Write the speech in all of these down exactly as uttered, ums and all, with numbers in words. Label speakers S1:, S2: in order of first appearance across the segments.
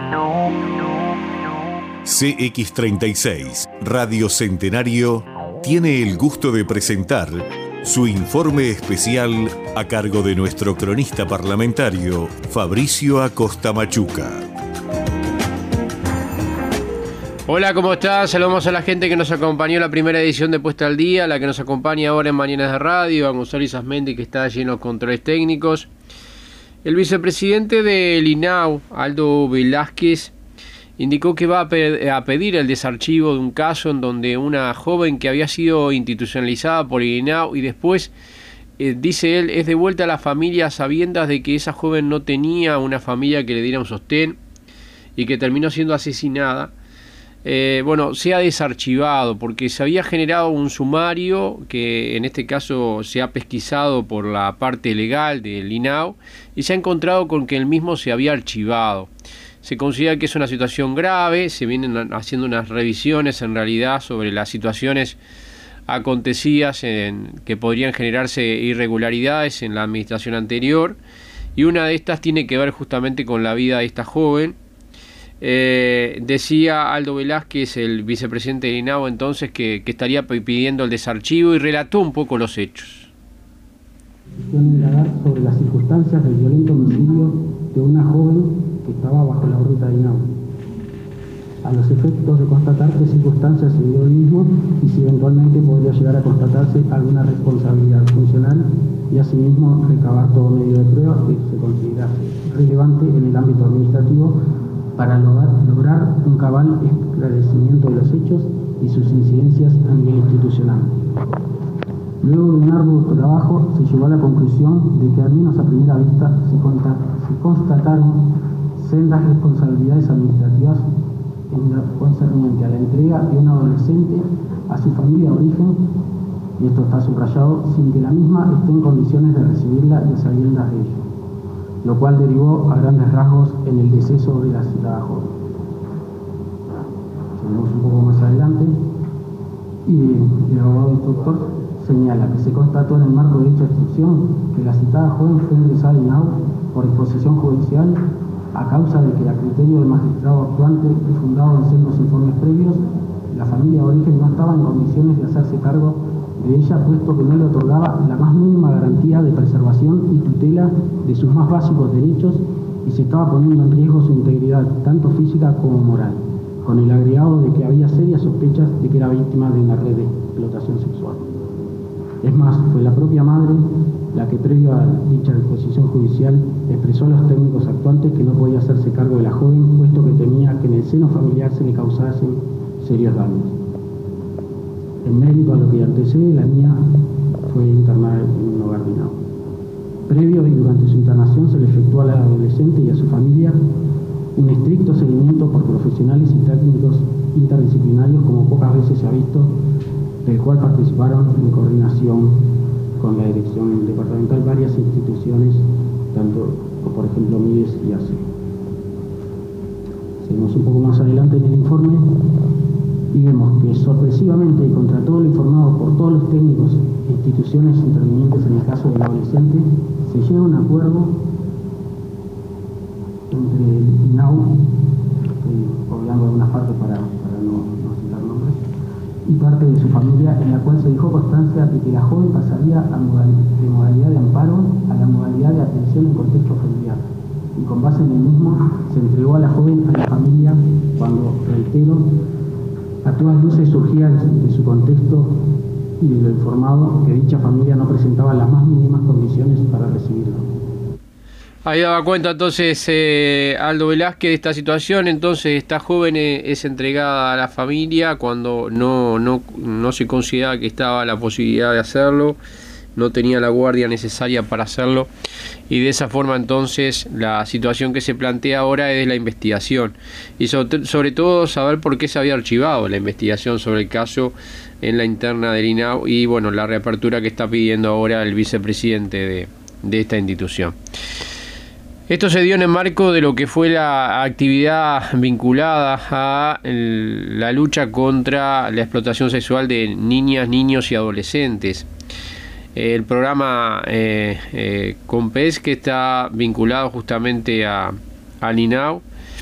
S1: C X treinta y seis, Radio Centenario, tiene el gusto de presentar su informe especial a cargo de nuestro cronista parlamentario, Fabricio Acosta Machuca.
S2: Hola, ¿cómo estás? Saludamos a la gente que nos acompañó en la primera edición de Puesta al Día, la que nos acompaña ahora en Mañanas de Radio, a Gonzalo Isasmendi, que está lleno de controles técnicos. El vicepresidente del I N A U, Aldo Velázquez, indicó que va a, pe- a pedir el desarchivo de un caso en donde una joven que había sido institucionalizada por el I N A U y después, eh, dice él, es devuelta a la familia a sabiendas de que esa joven no tenía una familia que le diera un sostén y que terminó siendo asesinada. Eh, bueno, se ha desarchivado porque se había generado un sumario que en este caso se ha pesquisado por la parte legal del I N A U y se ha encontrado con que el mismo se había archivado. Se considera que es una situación grave, se vienen haciendo unas revisiones en realidad sobre las situaciones acontecidas en, que podrían generarse irregularidades en la administración anterior, y una de estas tiene que ver justamente con la vida de esta joven. Eh, decía Aldo Velázquez, el vicepresidente del I N A U, entonces que, que estaría pidiendo el desarchivo, y relató un poco los hechos.
S3: Sobre las circunstancias del violento homicidio de una joven que estaba bajo la órbita de I N A U, a los efectos de constatar qué circunstancias se dio el mismo y si eventualmente podría llegar a constatarse alguna responsabilidad funcional, y asimismo recabar todo medio de prueba que se considerase relevante en el ámbito administrativo para lograr, lograr un cabal esclarecimiento de los hechos y sus incidencias a nivel institucional. Luego de un arduo trabajo se llegó a la conclusión de que al menos a primera vista se, consta, se constataron sendas responsabilidades administrativas en lo concerniente a la entrega de un adolescente a su familia de origen, y esto está subrayado, sin que la misma esté en condiciones de recibirla y a sabiendas de ello, lo cual derivó a grandes rasgos en el deceso de la citada joven. Seguimos un poco más adelante y el abogado instructor señala que se constató en el marco de dicha instrucción que la citada joven fue ingresada en I N A U por disposición judicial a causa de que, a criterio del magistrado actuante y fundado en sendos informes previos, la familia de origen no estaba en condiciones de hacerse cargo de ella, puesto que no le otorgaba la más mínima garantía de preservación y tutela de sus más básicos derechos, y se estaba poniendo en riesgo su integridad, tanto física como moral, con el agregado de que había serias sospechas de que era víctima de una red de explotación sexual. Es más, fue la propia madre la que, previo a dicha disposición judicial, expresó a los técnicos actuantes que no podía hacerse cargo de la joven, puesto que temía que en el seno familiar se le causasen serios daños. En mérito a lo que antecede, la niña fue internada en un hogar de I N A U. Previo y durante su internación se le efectuó a la adolescente y a su familia un estricto seguimiento por profesionales y técnicos interdisciplinarios, como pocas veces se ha visto, del cual participaron en coordinación con la dirección departamental varias instituciones, tanto por ejemplo M I E S y A C E. Seguimos un poco más adelante en el informe y vemos que sorpresivamente, y contra todo lo informado por todos los técnicos e instituciones intervinientes en el caso del adolescente, se llega a un acuerdo entre el I N A U, estoy obviando algunas partes para, para no, no citar nombres, y parte de su familia, en la cual se dejó constancia de que la joven pasaría a modal, de modalidad de amparo a la modalidad de atención en contexto familiar, y con base en el mismo se entregó a la joven a la familia cuando, reitero, a todas luces surgía de su contexto y de lo informado que dicha familia no presentaba las más mínimas condiciones para recibirlo.
S2: Ahí daba cuenta entonces eh, Aldo Velázquez de esta situación. Entonces esta joven es entregada a la familia cuando no, no, no se consideraba que estaba la posibilidad de hacerlo, no tenía la guardia necesaria para hacerlo, y de esa forma entonces la situación que se plantea ahora es la investigación, y sobre, sobre todo saber por qué se había archivado la investigación sobre el caso en la interna del I N A U, y bueno, la reapertura que está pidiendo ahora el vicepresidente de, de esta institución. Esto se dio en el marco de lo que fue la actividad vinculada a la lucha contra la explotación sexual de niñas, niños y adolescentes. El programa eh, eh, COMPES, que está vinculado justamente a, al I N A U,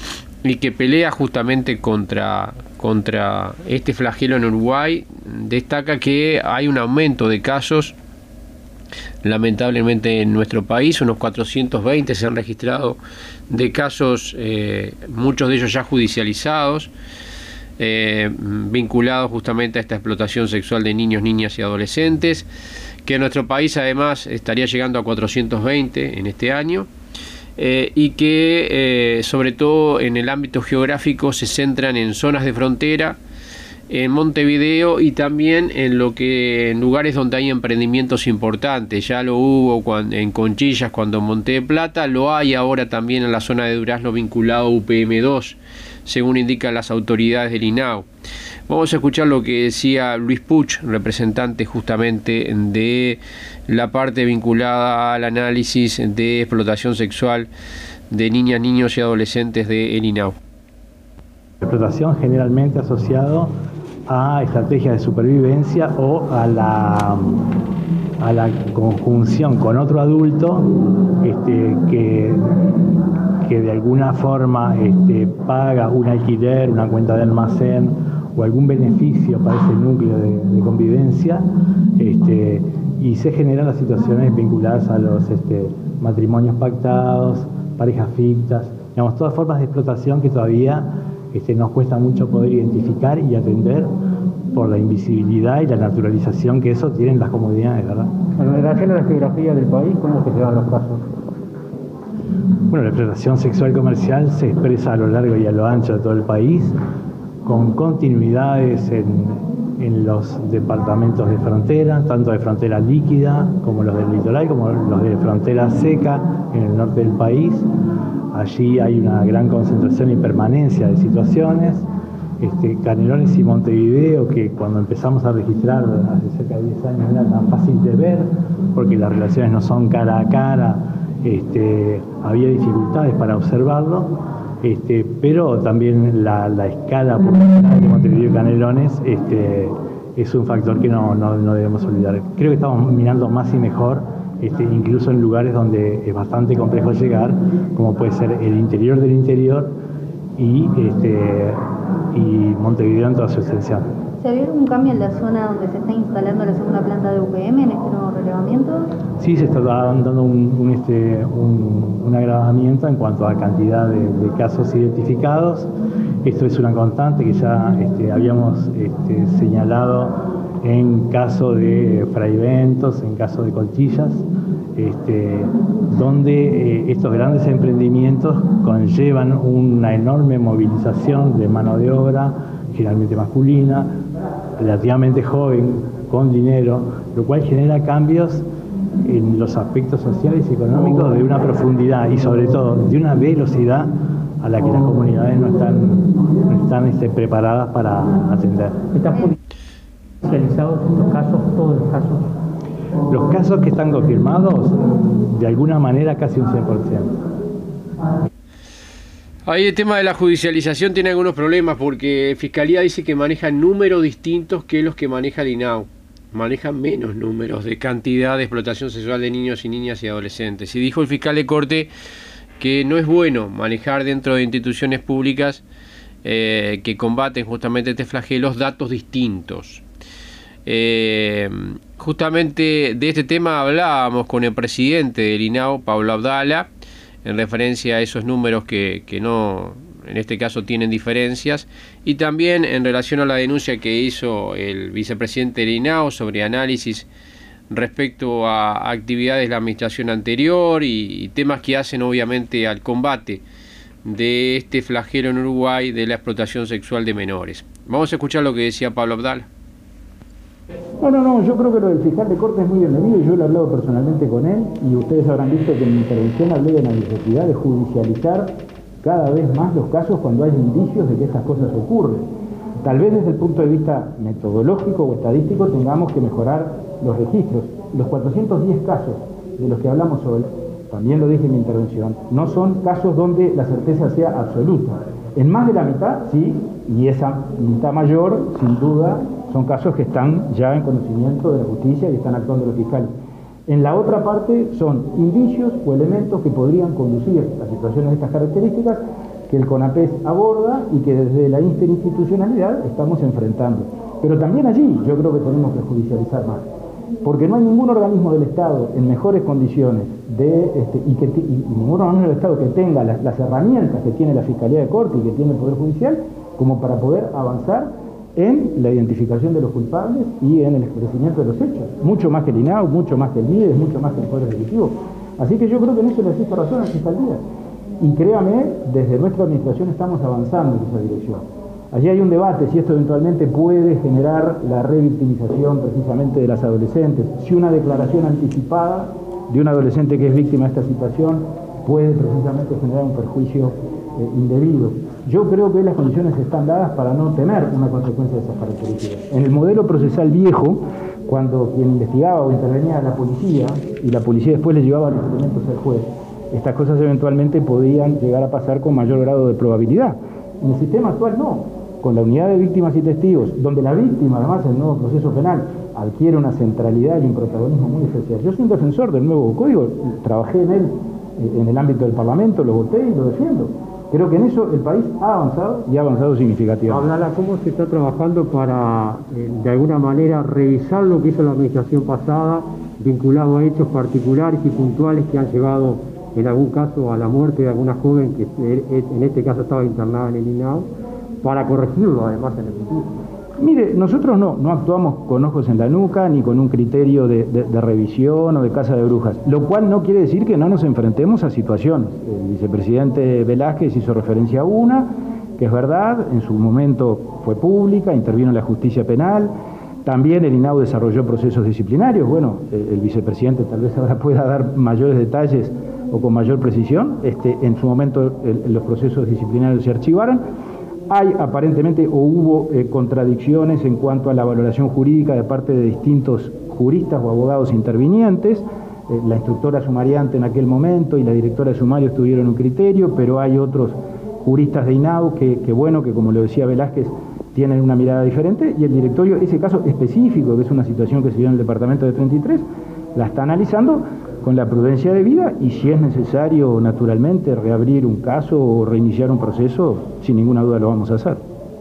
S2: y que pelea justamente contra, contra este flagelo en Uruguay, destaca que hay un aumento de casos, lamentablemente en nuestro país, unos cuatrocientos veinte se han registrado de casos, eh, muchos de ellos ya judicializados, eh, vinculados justamente a esta explotación sexual de niños, niñas y adolescentes, que en nuestro país además estaría llegando a cuatrocientos veinte en este año. Eh, y que eh, sobre todo en el ámbito geográfico se centran en zonas de frontera, en Montevideo y también en lo que en lugares donde hay emprendimientos importantes. Ya lo hubo cuando, en Conchillas, cuando en Monte de Plata, lo hay ahora también en la zona de Durazno vinculado a U P M dos, según indican las autoridades del I N A U. Vamos a escuchar lo que decía Luis Puch, representante justamente de la parte vinculada al análisis de explotación sexual de niñas, niños y adolescentes del I N A U.
S4: Explotación generalmente asociado a estrategias de supervivencia o a la, a la conjunción con otro adulto este, que, que de alguna forma este, paga un alquiler, una cuenta de almacén o algún beneficio para ese núcleo de, de convivencia, este, y se generan las situaciones vinculadas a los este, matrimonios pactados, parejas fictas, digamos, todas formas de explotación que todavía este, nos cuesta mucho poder identificar y atender por la invisibilidad y la naturalización que eso tienen las comunidades, ¿verdad?
S5: En relación a la geografía del país, ¿cómo se llevan los casos?
S4: Bueno, la explotación sexual comercial se expresa a lo largo y a lo ancho de todo el país, con continuidades en, en los departamentos de frontera, tanto de frontera líquida como los del litoral, como los de frontera seca en el norte del país. Allí hay una gran concentración y permanencia de situaciones. Este, Canelones y Montevideo, que cuando empezamos a registrar hace cerca de diez años era tan fácil de ver, porque las relaciones no son cara a cara, este, había dificultades para observarlo. Este, pero también la, la escala poblacional de Montevideo y Canelones este, es un factor que no, no, no debemos olvidar. Creo que estamos mirando más y mejor, este, incluso en lugares donde es bastante complejo llegar, como puede ser el interior del interior y, este, y Montevideo en toda su extensión.
S6: ¿Se vio algún cambio en la zona donde se está instalando la segunda planta de U P M en este nuevo relevamiento?
S4: Sí, se está dando un, un, este, un, un agravamiento en cuanto a cantidad de, de casos identificados. Esto es una constante que ya este, habíamos este, señalado en caso de fraiventos, en caso de Conchillas, este, donde eh, estos grandes emprendimientos conllevan una enorme movilización de mano de obra, generalmente masculina, relativamente joven, con dinero, lo cual genera cambios en los aspectos sociales y económicos de una profundidad y sobre todo de una velocidad a la que las comunidades no están, no están este, preparadas para atender.
S5: ¿Están judicializados los casos, todos los casos?
S4: Los casos que están confirmados, de alguna manera casi un cien por ciento.
S2: Ahí el tema de la judicialización tiene algunos problemas porque Fiscalía dice que maneja números distintos que los que maneja el I N A U. Manejan menos números de cantidad de explotación sexual de niños y niñas y adolescentes. Y dijo el fiscal de corte que no es bueno manejar dentro de instituciones públicas eh, que combaten justamente este flagelo datos distintos. Eh, justamente de este tema hablábamos con el presidente del I N A U, Pablo Abdala, en referencia a esos números que, que no, en este caso tienen diferencias, y también en relación a la denuncia que hizo el vicepresidente del I N A U sobre análisis respecto a actividades de la administración anterior y, y temas que hacen obviamente al combate de este flagelo en Uruguay de la explotación sexual de menores. Vamos a escuchar lo que decía Pablo Abdala.
S5: No, no, no, yo creo que lo del fiscal de corte es muy bienvenido, yo lo he hablado personalmente con él y ustedes habrán visto que en mi intervención hablé de la necesidad de judicializar cada vez más los casos cuando hay indicios de que estas cosas ocurren. Tal vez desde el punto de vista metodológico o estadístico tengamos que mejorar los registros. Los cuatrocientos diez casos de los que hablamos hoy, también lo dije en mi intervención, no son casos donde la certeza sea absoluta. En más de la mitad, sí, y esa mitad mayor, sin duda, son casos que están ya en conocimiento de la justicia y están actuando los fiscales. En la otra parte son indicios o elementos que podrían conducir a situaciones de estas características que el CONAPES aborda y que desde la interinstitucionalidad estamos enfrentando. Pero también allí yo creo que tenemos que judicializar más, porque no hay ningún organismo del Estado en mejores condiciones de, este, y, que, y, y ningún organismo del Estado que tenga las, las herramientas que tiene la Fiscalía de Corte y que tiene el Poder Judicial como para poder avanzar en la identificación de los culpables y en el esclarecimiento de los hechos, mucho más que el I N A U, mucho más que el MIDES, mucho más que el Poder Ejecutivo. Así que yo creo que en eso le existe razón a la Fiscalía. Y créame, desde nuestra administración estamos avanzando en esa dirección. Allí hay un debate si esto eventualmente puede generar la revictimización precisamente de las adolescentes, si una declaración anticipada de un adolescente que es víctima de esta situación puede precisamente generar un perjuicio eh, indebido. Yo creo que las condiciones están dadas para no tener una consecuencia de esas características. En el modelo procesal viejo, cuando quien investigaba o intervenía era la policía, y la policía después le llevaba los elementos al juez, estas cosas eventualmente podían llegar a pasar con mayor grado de probabilidad. En el sistema actual no, con la unidad de víctimas y testigos, donde la víctima además en el nuevo proceso penal adquiere una centralidad y un protagonismo muy especial. Yo soy un defensor del nuevo código, trabajé en él en el ámbito del Parlamento, lo voté y lo defiendo. Creo que en eso el país ha avanzado y ha avanzado significativamente.
S7: Abdala, ¿cómo se está trabajando para, eh, de alguna manera, revisar lo que hizo la administración pasada, vinculado a hechos particulares y puntuales que han llevado, en algún caso, a la muerte de alguna joven que en este caso estaba internada en el I N A U, para corregirlo además en el futuro?
S5: Mire, nosotros no, no actuamos con ojos en la nuca ni con un criterio de, de, de revisión o de caza de brujas, lo cual no quiere decir que no nos enfrentemos a situaciones. El vicepresidente Velázquez hizo referencia a una, que es verdad, en su momento fue pública, intervino en la justicia penal, también el I N A U desarrolló procesos disciplinarios. Bueno, el, el vicepresidente tal vez ahora pueda dar mayores detalles o con mayor precisión. Este, en su momento el, los procesos disciplinarios se archivaron. Hay aparentemente o hubo eh, contradicciones en cuanto a la valoración jurídica de parte de distintos juristas o abogados intervinientes. Eh, la instructora sumariante en aquel momento y la directora de sumario tuvieron un criterio, pero hay otros juristas de I N A U que, que bueno, que como lo decía Velázquez, tienen una mirada diferente, y el directorio, ese caso específico, que es una situación que se dio en el departamento de treinta y tres, la está analizando con la prudencia debida, y si es necesario, naturalmente, reabrir un caso o reiniciar un proceso, sin ninguna duda lo vamos a hacer.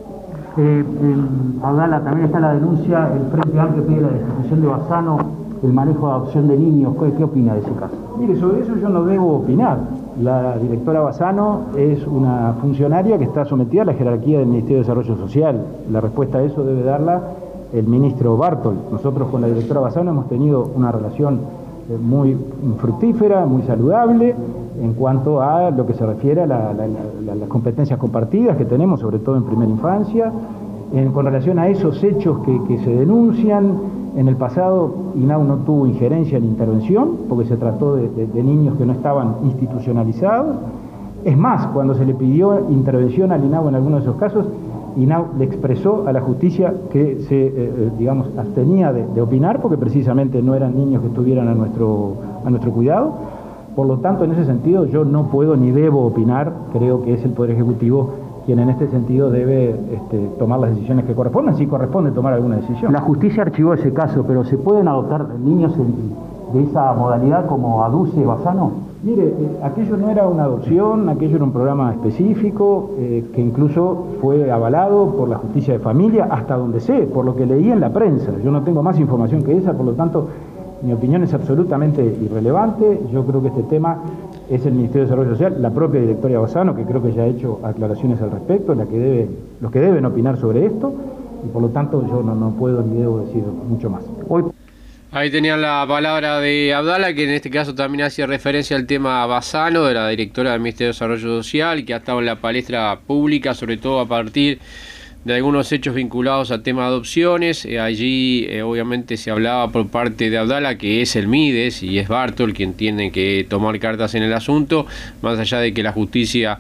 S7: Eh, eh, Abdala, también está la denuncia, el Frente Amplio pide la destitución de Bassano, el manejo de adopción de niños. ¿Qué, qué opina de ese caso?
S5: Mire, sobre eso yo no debo opinar. La directora Bassano es una funcionaria que está sometida a la jerarquía del Ministerio de Desarrollo Social. La respuesta a eso debe darla el ministro Bartol. Nosotros con la directora Bassano hemos tenido una relación muy fructífera, muy saludable, en cuanto a lo que se refiere a la, la, la, las competencias compartidas que tenemos, sobre todo en primera infancia, en, con relación a esos hechos que, que se denuncian. En el pasado I N A U no tuvo injerencia ni intervención, porque se trató de, de, de niños que no estaban institucionalizados. Es más, cuando se le pidió intervención al I N A U en algunos de esos casos, I N A U le expresó a la justicia que se, eh, digamos, abstenía de, de opinar, porque precisamente no eran niños que estuvieran a nuestro, a nuestro cuidado. Por lo tanto, en ese sentido, yo no puedo ni debo opinar. Creo que es el Poder Ejecutivo quien en este sentido debe este, tomar las decisiones que correspondan, si corresponde tomar alguna decisión.
S7: La justicia archivó ese caso, pero ¿se pueden adoptar niños en, de esa modalidad como aduce Bassano?
S5: Mire, eh, aquello no era una adopción, aquello era un programa específico eh, que incluso fue avalado por la justicia de familia, hasta donde sé, por lo que leí en la prensa. Yo no tengo más información que esa, por lo tanto, mi opinión es absolutamente irrelevante. Yo creo que este tema es el Ministerio de Desarrollo Social, la propia directora Bassano, que creo que ya ha hecho aclaraciones al respecto, la que debe, los que deben opinar sobre esto, y por lo tanto yo no, no puedo ni debo decir mucho más. Hoy...
S2: Ahí tenían la palabra de Abdala, que en este caso también hacía referencia al tema Bassano, de la directora del Ministerio de Desarrollo Social, que ha estado en la palestra pública, sobre todo a partir de algunos hechos vinculados al tema de adopciones. Eh, allí eh, obviamente se hablaba por parte de Abdala que es el MIDES y es Bartol quien tiene que tomar cartas en el asunto, más allá de que la justicia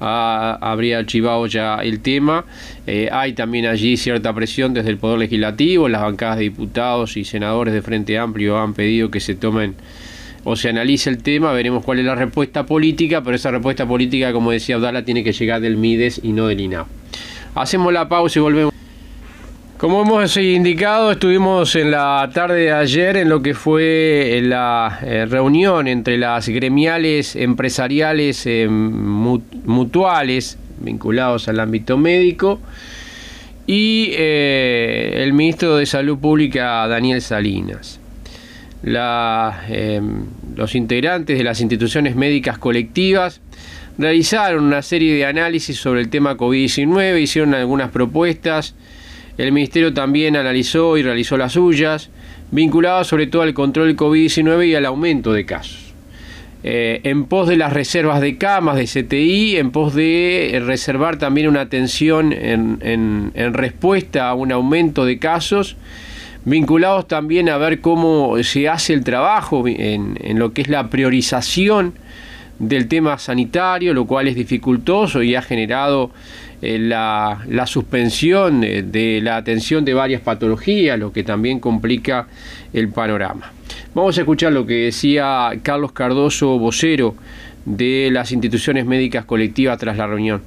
S2: ha, habría archivado ya el tema. Eh, hay también allí cierta presión desde el Poder Legislativo. Las bancadas de diputados y senadores de Frente Amplio han pedido que se tomen o se analice el tema. Veremos cuál es la respuesta política, pero esa respuesta política, como decía Abdala, tiene que llegar del MIDES y no del I N A U. Hacemos la pausa y volvemos. Como hemos indicado, estuvimos en la tarde de ayer en lo que fue la eh, reunión entre las gremiales empresariales eh, mutuales vinculados al ámbito médico y eh, el ministro de Salud Pública, Daniel Salinas. La, eh, los integrantes de las instituciones médicas colectivas realizaron una serie de análisis sobre el tema COVID diecinueve, hicieron algunas propuestas. El Ministerio también analizó y realizó las suyas, vinculadas sobre todo al control del COVID diecinueve y al aumento de casos. Eh, en pos de las reservas de camas de C T I, en pos de reservar también una atención en, en, en respuesta a un aumento de casos, vinculados también a ver cómo se hace el trabajo en, en lo que es la priorización del tema sanitario, lo cual es dificultoso y ha generado eh, la, la suspensión de, de la atención de varias patologías, lo que también complica el panorama. Vamos a escuchar lo que decía Carlos Cardoso, vocero de las instituciones médicas colectivas tras la reunión.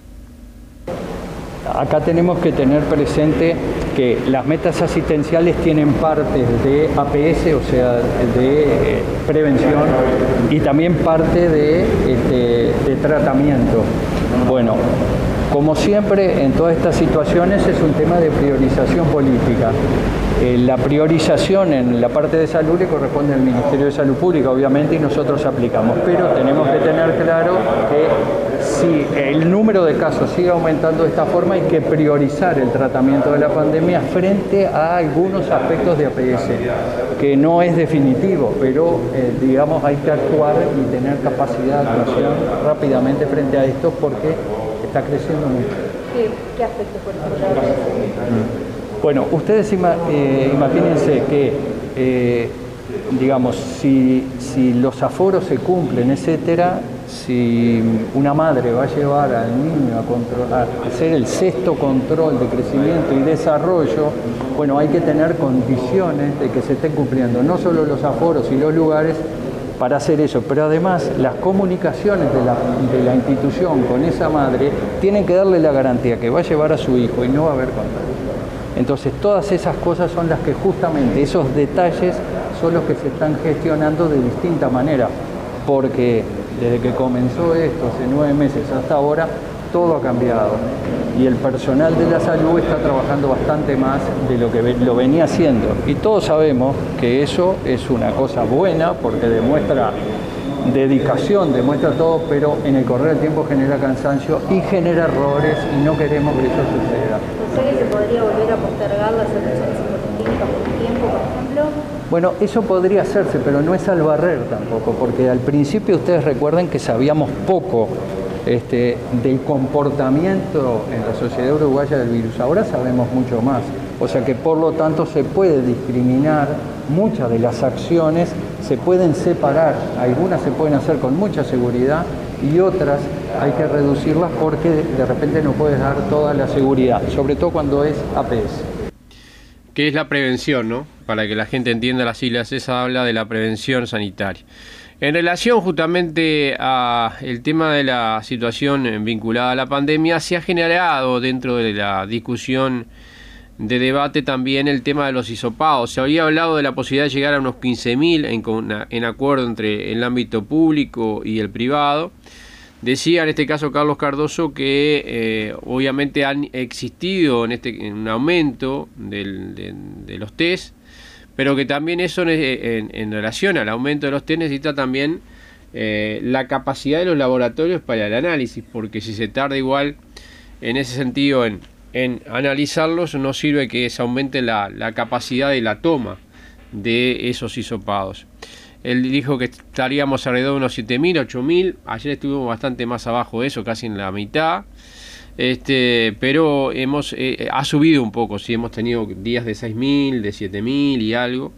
S8: Acá tenemos que tener presente que las metas asistenciales tienen partes de A P S, o sea, de eh, prevención, y también parte de, este, de tratamiento. Bueno, como siempre en todas estas situaciones es un tema de priorización política. Eh, la priorización en la parte de salud le corresponde al Ministerio de Salud Pública, obviamente, y nosotros aplicamos, pero tenemos que tener claro que si el número de casos sigue aumentando de esta forma, hay que priorizar el tratamiento de la pandemia frente a algunos aspectos de A P S, que no es definitivo, pero eh, digamos hay que actuar y tener capacidad de actuación rápidamente frente a esto porque está creciendo mucho.
S6: ¿Qué, qué aspectos, por ejemplo?
S8: Bueno, ustedes ima eh, imagínense que, eh, digamos, si, si los aforos se cumplen, etcétera, si una madre va a llevar al niño a, controlar, a hacer el sexto control de crecimiento y desarrollo, bueno, hay que tener condiciones de que se estén cumpliendo no solo los aforos y los lugares para hacer eso, pero además las comunicaciones de la, de la institución con esa madre tienen que darle la garantía que va a llevar a su hijo y no va a haber contagio. Entonces todas esas cosas son las que justamente, esos detalles son los que se están gestionando de distinta manera, porque desde que comenzó esto, hace nueve meses hasta ahora, todo ha cambiado. Y el personal de la salud está trabajando bastante más de lo que lo venía haciendo. Y todos sabemos que eso es una cosa buena porque demuestra dedicación, demuestra todo, pero en el correr del tiempo genera cansancio y genera errores y no queremos que eso suceda.
S6: ¿Pensé que se podría volver a postergar las atenciones psicológicas por un tiempo, por ejemplo?
S8: Bueno, eso podría hacerse, pero no es al barrer tampoco, porque al principio ustedes recuerden que sabíamos poco este, del comportamiento en la sociedad uruguaya del virus. Ahora sabemos mucho más, o sea que por lo tanto se puede discriminar, muchas de las acciones se pueden separar, algunas se pueden hacer con mucha seguridad y otras hay que reducirlas porque de repente no puedes dar toda la seguridad, sobre todo cuando es A P S.
S2: Que es la prevención, ¿no? Para que la gente entienda las siglas, esa habla de la prevención sanitaria. En relación justamente a el tema de la situación vinculada a la pandemia, se ha generado dentro de la discusión de debate también el tema de los hisopados. Se había hablado de la posibilidad de llegar a unos quince mil en, en acuerdo entre el ámbito público y el privado. Decía en este caso Carlos Cardoso que eh, obviamente han existido en este en un aumento del, de, de los test, pero que también eso en, en, en relación al aumento de los test necesita también eh, la capacidad de los laboratorios para el análisis, porque si se tarda igual en ese sentido en, en analizarlos, no sirve que se aumente la, la capacidad de la toma de esos hisopados. Él dijo que estaríamos alrededor de unos siete mil, ocho mil. Ayer estuvimos bastante más abajo de eso, casi en la mitad. Este, pero hemos eh, ha subido un poco. Sí, hemos tenido días de seis mil, de siete mil y algo.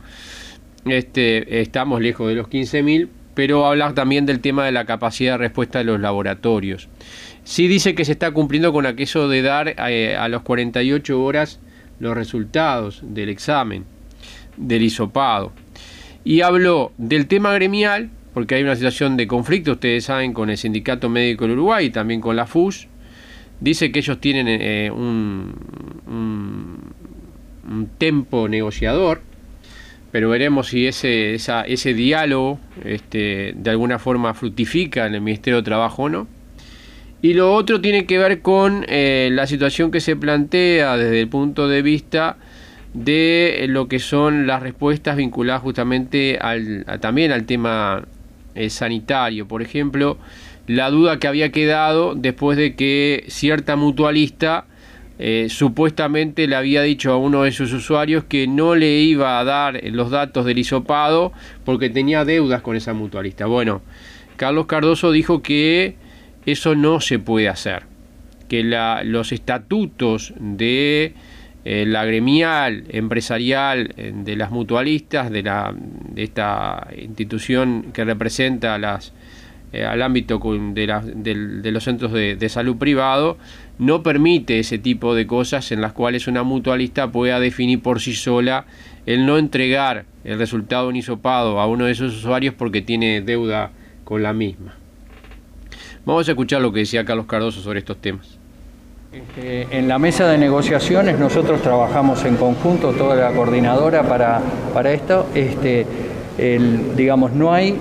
S2: Este, estamos lejos de los quince mil, pero habla también del tema de la capacidad de respuesta de los laboratorios. Sí dice que se está cumpliendo con aquello de dar eh, a los cuarenta y ocho horas los resultados del examen, del hisopado. Y habló del tema gremial, porque hay una situación de conflicto, ustedes saben, con el Sindicato Médico del Uruguay y también con la F U S. Dice que ellos tienen eh, un, un, un tempo negociador, pero veremos si ese, esa, ese diálogo este, de alguna forma fructifica en el Ministerio de Trabajo o no. Y lo otro tiene que ver con eh, la situación que se plantea desde el punto de vista de lo que son las respuestas vinculadas justamente al, a, también al tema eh, sanitario. Por ejemplo, la duda que había quedado después de que cierta mutualista eh, supuestamente le había dicho a uno de sus usuarios que no le iba a dar los datos del hisopado porque tenía deudas con esa mutualista. Bueno, Carlos Cardoso dijo que eso no se puede hacer, que la, los estatutos de eh, la gremial, empresarial, de las mutualistas, de, la, de esta institución que representa a las Eh, al ámbito de, la, de, de los centros de, de salud privado, no permite ese tipo de cosas en las cuales una mutualista pueda definir por sí sola el no entregar el resultado de un hisopado a uno de sus usuarios porque tiene deuda con la misma. Vamos a escuchar lo que decía Carlos Cardoso sobre estos temas.
S8: Este, en la mesa de negociaciones nosotros trabajamos en conjunto, toda la coordinadora para, para esto. Este, el, digamos, no hay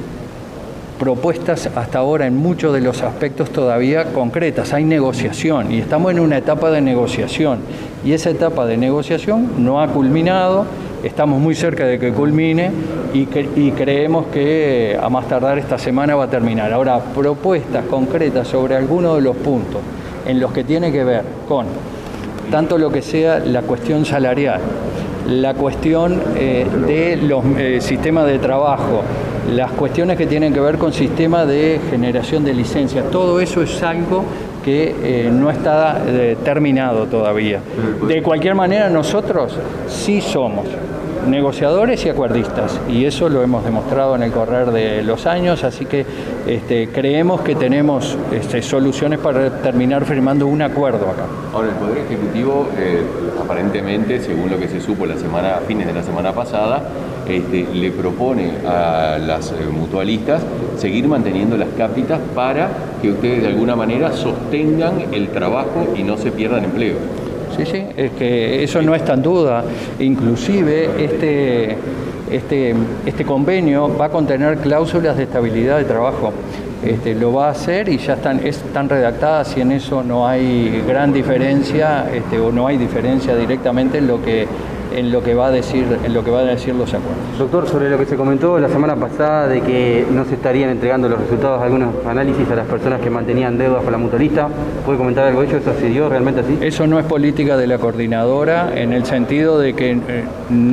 S8: propuestas hasta ahora en muchos de los aspectos todavía concretas, hay negociación y estamos en una etapa de negociación y esa etapa de negociación no ha culminado, estamos muy cerca de que culmine y, que, y creemos que a más tardar esta semana va a terminar. Ahora, propuestas concretas sobre algunos de los puntos en los que tiene que ver con tanto lo que sea la cuestión salarial, la cuestión eh, de los eh, sistemas de trabajo, las cuestiones que tienen que ver con sistema de generación de licencias, todo eso es algo que eh, no está eh, terminado todavía. De cualquier manera, nosotros sí somos negociadores y acuerdistas, y eso lo hemos demostrado en el correr de los años, así que este, creemos que tenemos este, soluciones para terminar firmando un acuerdo acá.
S9: Ahora, el Poder Ejecutivo, eh, aparentemente, según lo que se supo la semana, a fines de la semana pasada, este, le propone a las eh, mutualistas seguir manteniendo las cápitas para que ustedes de alguna manera sostengan el trabajo y no se pierdan empleo.
S8: Sí, sí, es que eso no está en duda. Inclusive este, este, este convenio va a contener cláusulas de estabilidad de trabajo. Este, lo va a hacer y ya están, están redactadas y en eso no hay gran diferencia este, o no hay diferencia directamente en lo que en lo que va a decir en lo que va a decir los acuerdos.
S10: Doctor, sobre lo que se comentó la semana pasada de que no se estarían entregando los resultados de algunos análisis a las personas que mantenían deudas con la mutualista, ¿puede comentar algo de ello? ¿Eso se dio realmente así?
S8: Eso no es política de la coordinadora en el sentido de que eh,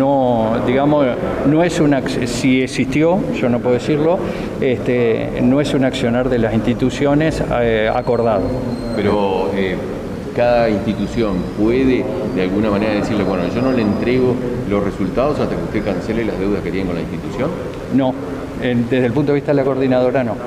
S8: no, digamos, no es una, si existió, yo no puedo decirlo, este, no es un accionar de las instituciones eh, acordado.
S9: Pero eh... cada institución puede de alguna manera decirle, bueno, yo no le entrego los resultados hasta que usted cancele las deudas que tiene con la institución?
S8: No, en, desde el punto de vista de la coordinadora no.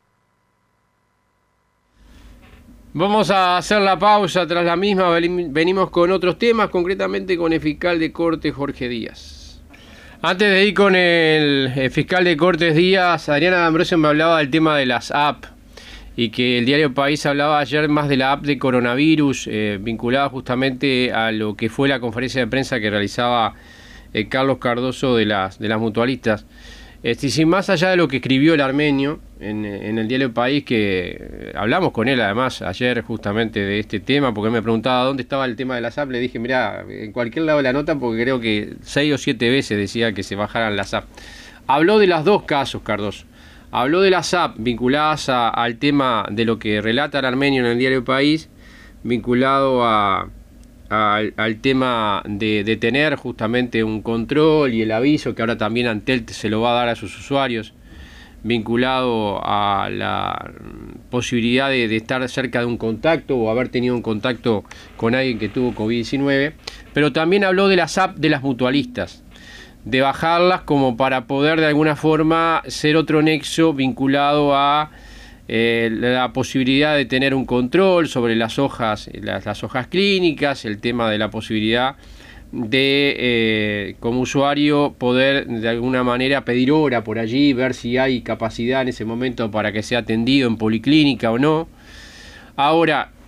S2: Vamos a hacer la pausa, tras la misma venimos con otros temas, concretamente con el fiscal de Cortes Jorge Díaz. Antes de ir con el, el fiscal de Cortes Díaz, Adriana D'Ambrosio me hablaba del tema de las A P. Y que el diario País hablaba ayer más de la app de coronavirus, eh, vinculada justamente a lo que fue la conferencia de prensa que realizaba eh, Carlos Cardoso de las, de las mutualistas. Este, sin más allá de lo que escribió el armenio en, en el diario País, que eh, hablamos con él además ayer justamente de este tema, porque él me preguntaba dónde estaba el tema de las A P, le dije, mirá, en cualquier lado de la nota, porque creo que seis o siete veces decía que se bajaran las A P. Habló de los dos casos, Cardoso. Habló de las A P vinculadas a, al tema de lo que relata el armenio en el diario País, vinculado a, a, al tema de, de tener justamente un control y el aviso que ahora también Antel se lo va a dar a sus usuarios, vinculado a la posibilidad de, de estar cerca de un contacto o haber tenido un contacto con alguien que tuvo COVID diecinueve, pero también habló de las A P de las mutualistas, de bajarlas como para poder de alguna forma ser otro nexo vinculado a eh, la posibilidad de tener un control sobre las hojas, las, las hojas clínicas, el tema de la posibilidad de eh, como usuario poder de alguna manera pedir hora por allí, ver si hay capacidad en ese momento para que sea atendido en policlínica o no. Ahora,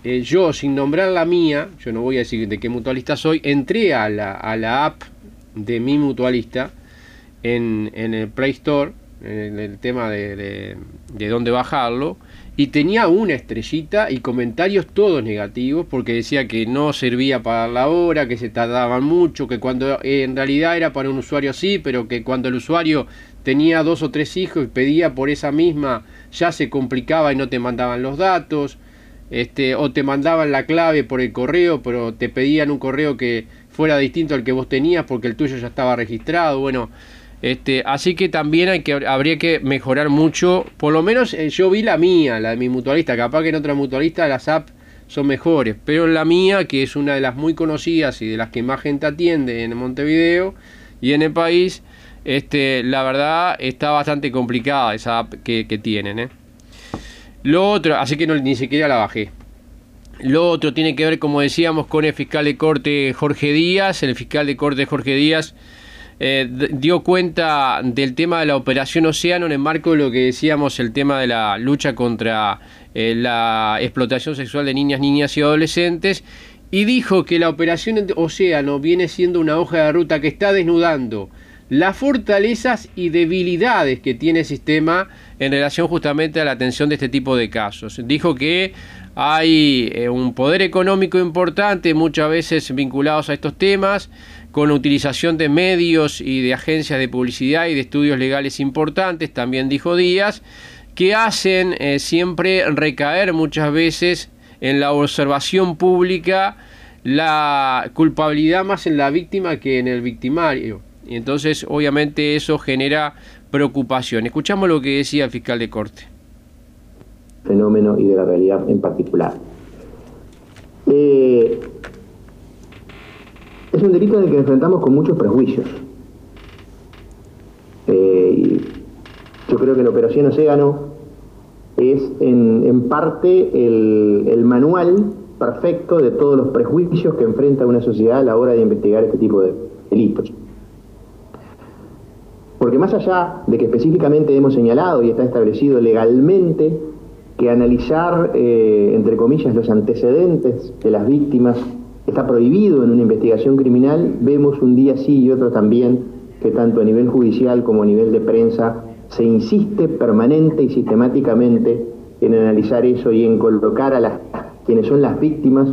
S2: eh, yo, sin nombrar la mía, yo no voy a decir de qué mutualista soy, entré a la, a la app de mi mutualista en, en el Play Store, en el tema de, de, de dónde bajarlo, y tenía una estrellita y comentarios todos negativos, porque decía que no servía para la hora, que se tardaban mucho, que cuando eh, en realidad era para un usuario sí, pero que cuando el usuario tenía dos o tres hijos y pedía por esa misma, ya se complicaba y no te mandaban los datos, este, o te mandaban la clave por el correo, pero te pedían un correo que fuera distinto al que vos tenías porque el tuyo ya estaba registrado. Bueno, Este, así que también hay que, habría que mejorar mucho. Por lo menos eh, yo vi la mía, la de mi mutualista. Capaz que en otra mutualista las apps son mejores, pero en la mía, que es una de las muy conocidas y de las que más gente atiende en Montevideo y en el país, este, la verdad está bastante complicada esa app que, que tienen, ¿eh? Lo otro, así que no, ni siquiera la bajé. Lo otro tiene que ver, como decíamos, con el fiscal de corte Jorge Díaz. El fiscal de corte Jorge Díaz Eh, dio cuenta del tema de la Operación Océano en el marco de lo que decíamos, el tema de la lucha contra eh, la explotación sexual de niñas, niñas y adolescentes, y dijo que la Operación Océano viene siendo una hoja de ruta que está desnudando las fortalezas y debilidades que tiene el sistema en relación justamente a la atención de este tipo de casos. Dijo que hay eh, un poder económico importante, muchas veces vinculados a estos temas, con la utilización de medios y de agencias de publicidad y de estudios legales importantes, también dijo Díaz, que hacen eh, siempre recaer muchas veces en la observación pública la culpabilidad más en la víctima que en el victimario. Y entonces, obviamente, eso genera preocupación. Escuchamos lo que decía el fiscal de corte.
S11: Fenómeno y de la realidad en particular. Eh... Es un delito en el que enfrentamos con muchos prejuicios. Eh, yo creo que la Operación Océano es en, en parte el, el manual perfecto de todos los prejuicios que enfrenta una sociedad a la hora de investigar este tipo de delitos. Porque más allá de que específicamente hemos señalado y está establecido legalmente que analizar, eh, entre comillas, los antecedentes de las víctimas está prohibido en una investigación criminal, vemos un día sí y otro también que tanto a nivel judicial como a nivel de prensa se insiste permanente y sistemáticamente en analizar eso y en colocar a las quienes son las víctimas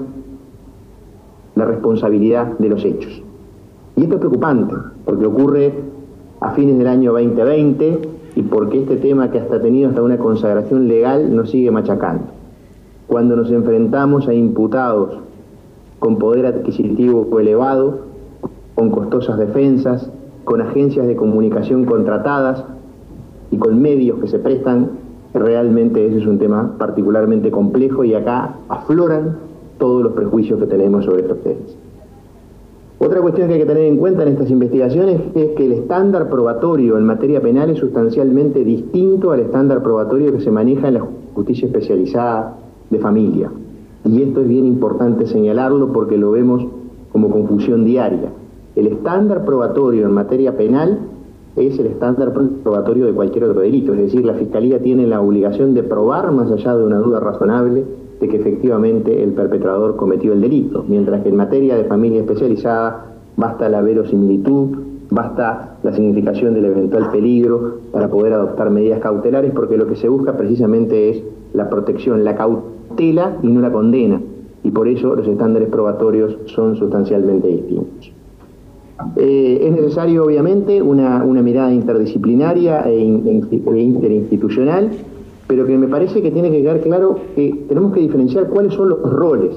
S11: la responsabilidad de los hechos. Y esto es preocupante, porque ocurre a fines del año veinte veinte y porque este tema que hasta ha tenido hasta una consagración legal nos sigue machacando. Cuando nos enfrentamos a imputados con poder adquisitivo elevado, con costosas defensas, con agencias de comunicación contratadas y con medios que se prestan, realmente ese es un tema particularmente complejo y acá afloran todos los prejuicios que tenemos sobre estos temas. Otra cuestión que hay que tener en cuenta en estas investigaciones es que el estándar probatorio en materia penal es sustancialmente distinto al estándar probatorio que se maneja en la justicia especializada de familia. Y esto es bien importante señalarlo porque lo vemos como confusión diaria. El estándar probatorio en materia penal es el estándar probatorio de cualquier otro delito. Es decir, la Fiscalía tiene la obligación de probar, más allá de una duda razonable, de que efectivamente el perpetrador cometió el delito. Mientras que en materia de familia especializada basta la verosimilitud, basta la significación del eventual peligro para poder adoptar medidas cautelares, porque lo que se busca precisamente es la protección, la cautela y no la condena, y por eso los estándares probatorios son sustancialmente distintos. Eh, es necesario obviamente una, una mirada interdisciplinaria e, in, e interinstitucional, pero que me parece que tiene que quedar claro que tenemos que diferenciar cuáles son los roles,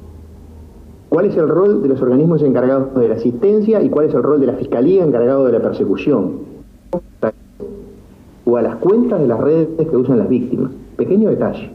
S11: cuál es el rol de los organismos encargados de la asistencia y cuál es el rol de la Fiscalía encargado de la persecución, o a las cuentas de las redes que usan las víctimas. Pequeño detalle.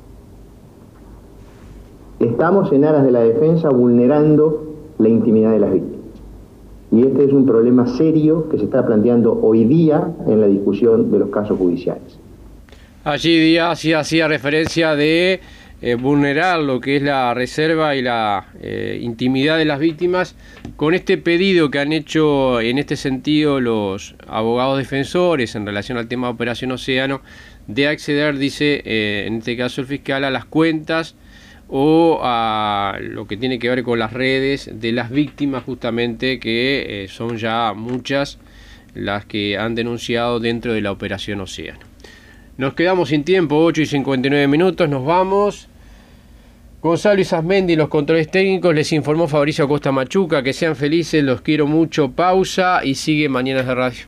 S11: Estamos en aras de la defensa vulnerando la intimidad de las víctimas. Y este es un problema serio que se está planteando hoy día en la discusión de los casos judiciales.
S2: Allí Díaz sí hacía referencia de eh, vulnerar lo que es la reserva y la eh, intimidad de las víctimas con este pedido que han hecho en este sentido los abogados defensores en relación al tema de Operación Océano, de acceder, dice, eh, en este caso el fiscal, a las cuentas o a lo que tiene que ver con las redes de las víctimas, justamente, que eh, son ya muchas las que han denunciado dentro de la Operación Océano. Nos quedamos sin tiempo, ocho y cincuenta y nueve minutos, nos vamos. Gonzalo Isasmendi, los controles técnicos, les informó Fabricio Acosta Machuca. Que sean felices, los quiero mucho. Pausa y sigue Mañanas de Radio.